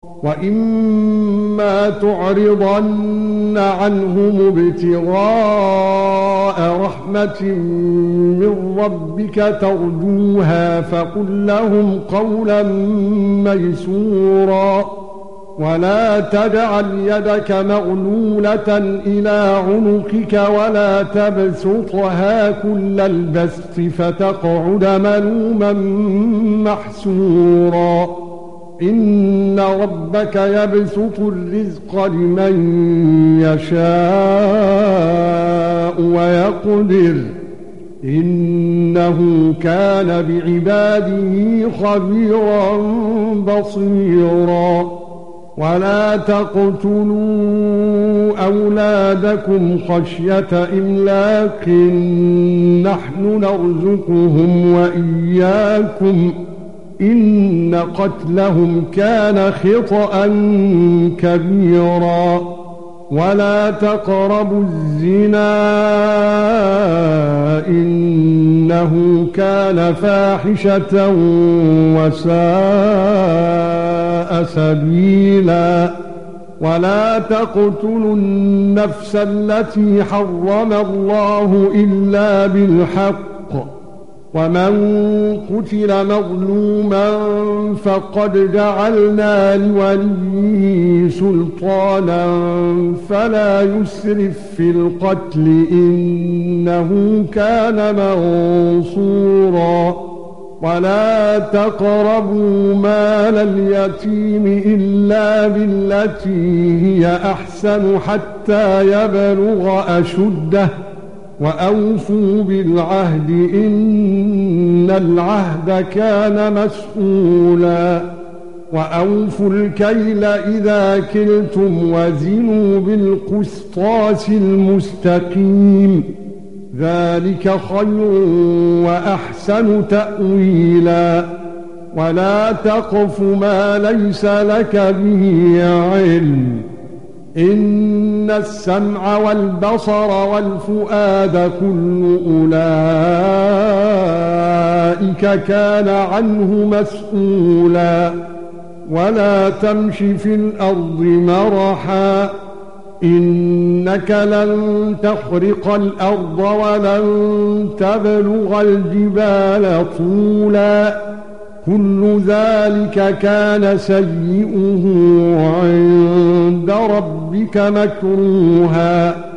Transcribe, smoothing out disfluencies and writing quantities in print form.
وَإِمَّا تُعْرِضَنَّ عَنْهُمُ ابْتِغَاءَ رَحْمَةٍ مِّن رَّبِّكَ تَرْجُوهَا فَقُل لَّهُمْ قَوْلًا مَّيْسُورًا وَلَا تَجْعَلْ يَدَكَ مَغْلُولَةً إِلَى عُنُقِكَ وَلَا تَبْسُطْهَا كُلَّ الْبَسْطِ فَتَقْعُدَ مَلُومًا مَّحْسُورًا إِنَّ رَبَّكَ يَبْسُطُ الرِّزْقَ لِمَن يَشَاءُ وَيَقْدِرُ إِنَّهُ كَانَ بِعِبَادِهِ خَبِيرًا بَصِيرًا وَلَا تَقْتُلُوا أَوْلَادَكُمْ خَشْيَةَ إِمْلَاقٍ نَّحْنُ نَرْزُقُهُمْ وَإِيَّاكُمْ إِنَّ قَتْلَهُمْ كَانَ خِطْئًا كَبِيرًا وَلَا تَقْرَبُوا الزِّنَا إِنَّهُ كَانَ فَاحِشَةً وَسَاءَ سَبِيلًا وَلَا تَقْتُلُوا النَّفْسَ الَّتِي حَرَّمَ اللَّهُ إِلَّا بِالْحَقِّ وَمَن قُتِلَ مَظْلُومًا فَقَدْ جَعَلْنَا لِوَلِيِّهِ سُلْطَانًا فَلَا يُسْرِف فِّي الْقَتْلِ إِنَّهُ كَانَ مَنصُورًا وَلَا تَقْرَبُوا مَالَ الْيَتِيمِ إِلَّا بِالَّتِي هِيَ أَحْسَنُ حَتَّى يَبْلُغَ أَشُدَّهُ وَأَوْفُوا بِالْعَهْدِ إِنَّ الْعَهْدَ كَانَ مَسْئُولًا وَأَوْفُوا الْكَيْلَ إِذَا كِلْتُمْ وَزِنُوا بِالْقِسْطَاسِ الْمُسْتَقِيمِ ذَلِكَ خَيْرٌ وَأَحْسَنُ تَأْوِيلًا وَلَا تَقْفُ مَا لَيْسَ لَكَ بِهِ عِلْمٌ إِنَّ السَّمْعَ وَالْبَصَرَ وَالْفُؤَادَ كُلُّ أُولَئِكَ كَانَ عَنْهُ مَسْئُولًا وَلَا تَمْشِ فِي الْأَرْضِ مَرَحًا إِنَّكَ لَن تَخْرِقَ الْأَرْضَ وَلَن تَبْلُغَ الْجِبَالَ طُولًا كُلُّ ذَلِكَ كَانَ سَيِّئُهُ عِندَ رَبِّكَ مَكْرُوهًا